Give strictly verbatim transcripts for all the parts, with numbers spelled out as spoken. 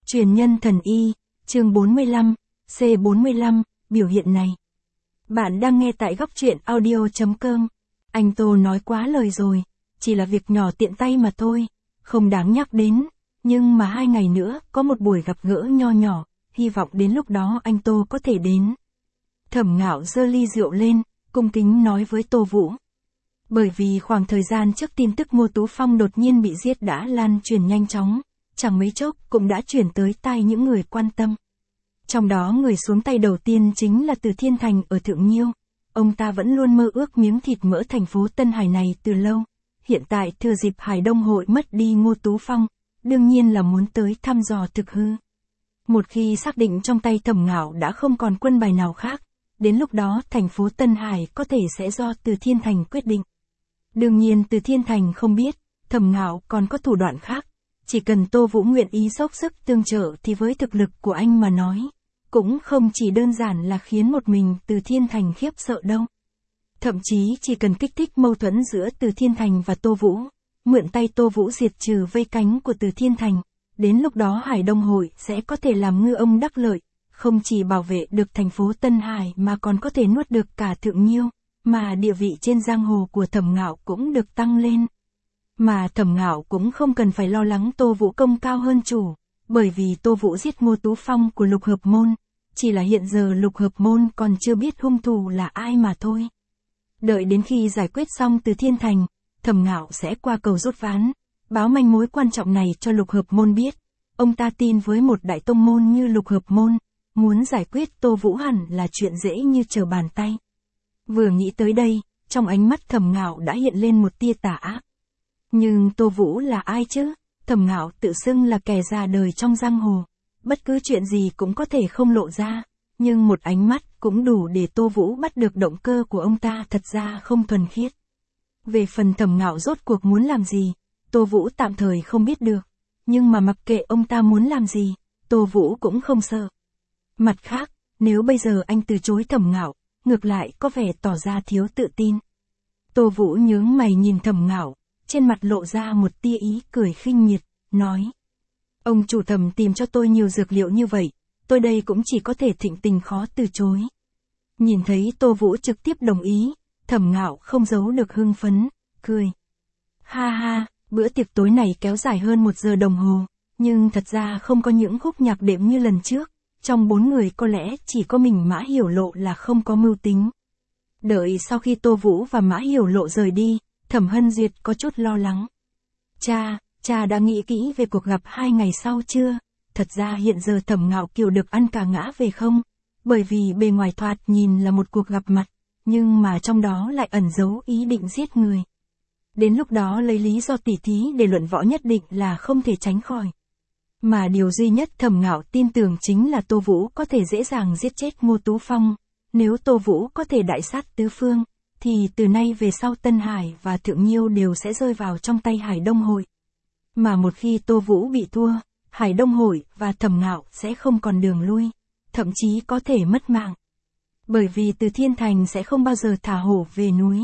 Truyền nhân thần y, chương bốn mươi lăm, C bốn mươi lăm, biểu hiện này. Bạn đang nghe tại góc truyện audio.com. Anh Tô nói quá lời rồi, chỉ là việc nhỏ tiện tay mà thôi, không đáng nhắc đến, nhưng mà hai ngày nữa có một buổi gặp gỡ nho nhỏ, hy vọng đến lúc đó anh Tô có thể đến. Thẩm Ngạo giơ ly rượu lên, cung kính nói với Tô Vũ. Bởi vì khoảng thời gian trước tin tức Ngô Tú Phong đột nhiên bị giết đã lan truyền nhanh chóng, chẳng mấy chốc cũng đã chuyển tới tai những người quan tâm. Trong đó người xuống tay đầu tiên chính là Từ Thiên Thành ở Thượng Nhiêu. Ông ta vẫn luôn mơ ước miếng thịt mỡ thành phố Tân Hải này từ lâu. Hiện tại thừa dịp Hải Đông hội mất đi Ngô Tú Phong, đương nhiên là muốn tới thăm dò thực hư. Một khi xác định trong tay Thẩm Ngạo đã không còn quân bài nào khác, đến lúc đó thành phố Tân Hải có thể sẽ do Từ Thiên Thành quyết định. Đương nhiên Từ Thiên Thành không biết, Thẩm Ngạo còn có thủ đoạn khác. Chỉ cần Tô Vũ nguyện ý dốc sức tương trợ thì với thực lực của anh mà nói, cũng không chỉ đơn giản là khiến một mình Từ Thiên Thành khiếp sợ đâu. Thậm chí chỉ cần kích thích mâu thuẫn giữa Từ Thiên Thành và Tô Vũ, mượn tay Tô Vũ diệt trừ vây cánh của Từ Thiên Thành, đến lúc đó Hải Đông hội sẽ có thể làm ngư ông đắc lợi, không chỉ bảo vệ được thành phố Tân Hải mà còn có thể nuốt được cả Thượng Nhiêu, mà địa vị trên giang hồ của Thẩm Ngạo cũng được tăng lên. Mà Thẩm Ngạo cũng không cần phải lo lắng Tô Vũ công cao hơn chủ, bởi vì Tô Vũ giết Ngô Tú Phong của Lục Hợp Môn, chỉ là hiện giờ Lục Hợp Môn còn chưa biết hung thủ là ai mà thôi. Đợi đến khi giải quyết xong Từ Thiên Thành, Thẩm Ngạo sẽ qua cầu rút ván, báo manh mối quan trọng này cho Lục Hợp Môn biết. Ông ta tin với một đại tông môn như Lục Hợp Môn, muốn giải quyết Tô Vũ hẳn là chuyện dễ như trở bàn tay. Vừa nghĩ tới đây, trong ánh mắt Thẩm Ngạo đã hiện lên một tia tà ác. Nhưng Tô Vũ là ai chứ? Thẩm Ngạo tự xưng là kẻ già đời trong giang hồ. Bất cứ chuyện gì cũng có thể không lộ ra. Nhưng một ánh mắt cũng đủ để Tô Vũ bắt được động cơ của ông ta thật ra không thuần khiết. Về phần Thẩm Ngạo rốt cuộc muốn làm gì, Tô Vũ tạm thời không biết được. Nhưng mà mặc kệ ông ta muốn làm gì, Tô Vũ cũng không sợ. Mặt khác, nếu bây giờ anh từ chối Thẩm Ngạo, ngược lại có vẻ tỏ ra thiếu tự tin. Tô Vũ nhướng mày nhìn Thẩm Ngạo, trên mặt lộ ra một tia ý cười khinh miệt, nói. Ông chủ Thẩm tìm cho tôi nhiều dược liệu như vậy, tôi đây cũng chỉ có thể thịnh tình khó từ chối. Nhìn thấy Tô Vũ trực tiếp đồng ý, Thẩm Ngạo không giấu được hưng phấn, cười. Ha ha, bữa tiệc tối này kéo dài hơn một giờ đồng hồ, nhưng thật ra không có những khúc nhạc đệm như lần trước, trong bốn người có lẽ chỉ có mình Mã Hiểu Lộ là không có mưu tính. Đợi sau khi Tô Vũ và Mã Hiểu Lộ rời đi, Thẩm Hân Duyệt có chút lo lắng. Cha, cha đã nghĩ kỹ về cuộc gặp hai ngày sau chưa? Thật ra hiện giờ Thẩm Ngạo Kiều được ăn cả ngã về không? Bởi vì bề ngoài thoạt nhìn là một cuộc gặp mặt, nhưng mà trong đó lại ẩn giấu ý định giết người. Đến lúc đó lấy lý do tỉ thí để luận võ nhất định là không thể tránh khỏi. Mà điều duy nhất Thẩm Ngạo tin tưởng chính là Tô Vũ có thể dễ dàng giết chết Ngô Tú Phong. Nếu Tô Vũ có thể đại sát tứ phương, thì từ nay về sau Tân Hải và Thượng Nhiêu đều sẽ rơi vào trong tay Hải Đông hội. Mà một khi Tô Vũ bị thua, Hải Đông hội và Thẩm Ngạo sẽ không còn đường lui, thậm chí có thể mất mạng. Bởi vì Từ Thiên Thành sẽ không bao giờ thả hổ về núi.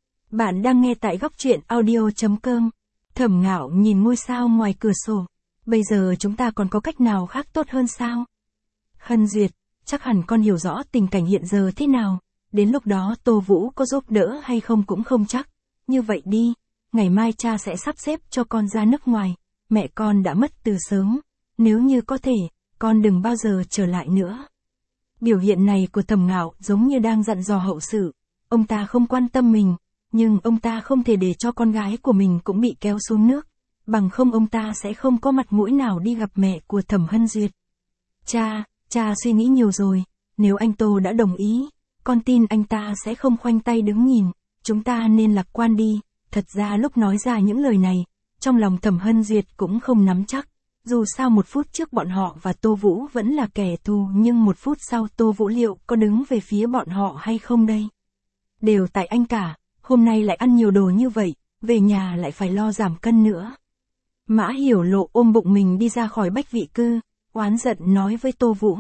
Bạn đang nghe tại góc truyện audio.com. Thẩm Ngạo nhìn ngôi sao ngoài cửa sổ. Bây giờ chúng ta còn có cách nào khác tốt hơn sao? Hân Duyệt, chắc hẳn con hiểu rõ tình cảnh hiện giờ thế nào. Đến lúc đó Tô Vũ có giúp đỡ hay không cũng không chắc. Như vậy đi, ngày mai cha sẽ sắp xếp cho con ra nước ngoài. Mẹ con đã mất từ sớm. Nếu như có thể, con đừng bao giờ trở lại nữa. Biểu hiện này của Thẩm Ngạo giống như đang dặn dò hậu sự. Ông ta không quan tâm mình, nhưng ông ta không thể để cho con gái của mình cũng bị kéo xuống nước. Bằng không ông ta sẽ không có mặt mũi nào đi gặp mẹ của Thẩm Hân Duyệt. Cha, cha suy nghĩ nhiều rồi. Nếu anh Tô đã đồng ý, con tin anh ta sẽ không khoanh tay đứng nhìn. Chúng ta nên lạc quan đi. Thật ra lúc nói ra những lời này, trong lòng Thẩm Hân Duyệt cũng không nắm chắc. Dù sao một phút trước bọn họ và Tô Vũ vẫn là kẻ thù, nhưng một phút sau Tô Vũ liệu có đứng về phía bọn họ hay không đây? Đều tại anh cả, hôm nay lại ăn nhiều đồ như vậy, về nhà lại phải lo giảm cân nữa. Mã Hiểu Lộ ôm bụng mình đi ra khỏi Bách Vị Cư, oán giận nói với Tô Vũ.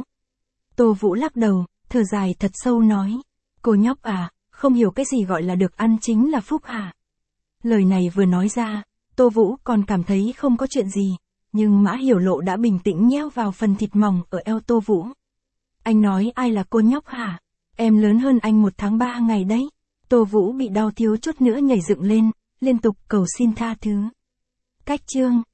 Tô Vũ lắc đầu, thở dài thật sâu nói. Cô nhóc à, không hiểu cái gì gọi là được ăn chính là phúc hả? Lời này vừa nói ra, Tô Vũ còn cảm thấy không có chuyện gì. nhưng Mã Hiểu Lộ đã bình tĩnh nhéo vào phần thịt mỏng ở eo Tô Vũ. Anh nói ai là cô nhóc hả? Em lớn hơn anh một tháng ba ngày đấy. Tô Vũ bị đau thiếu chút nữa nhảy dựng lên, liên tục cầu xin tha thứ. Cách chương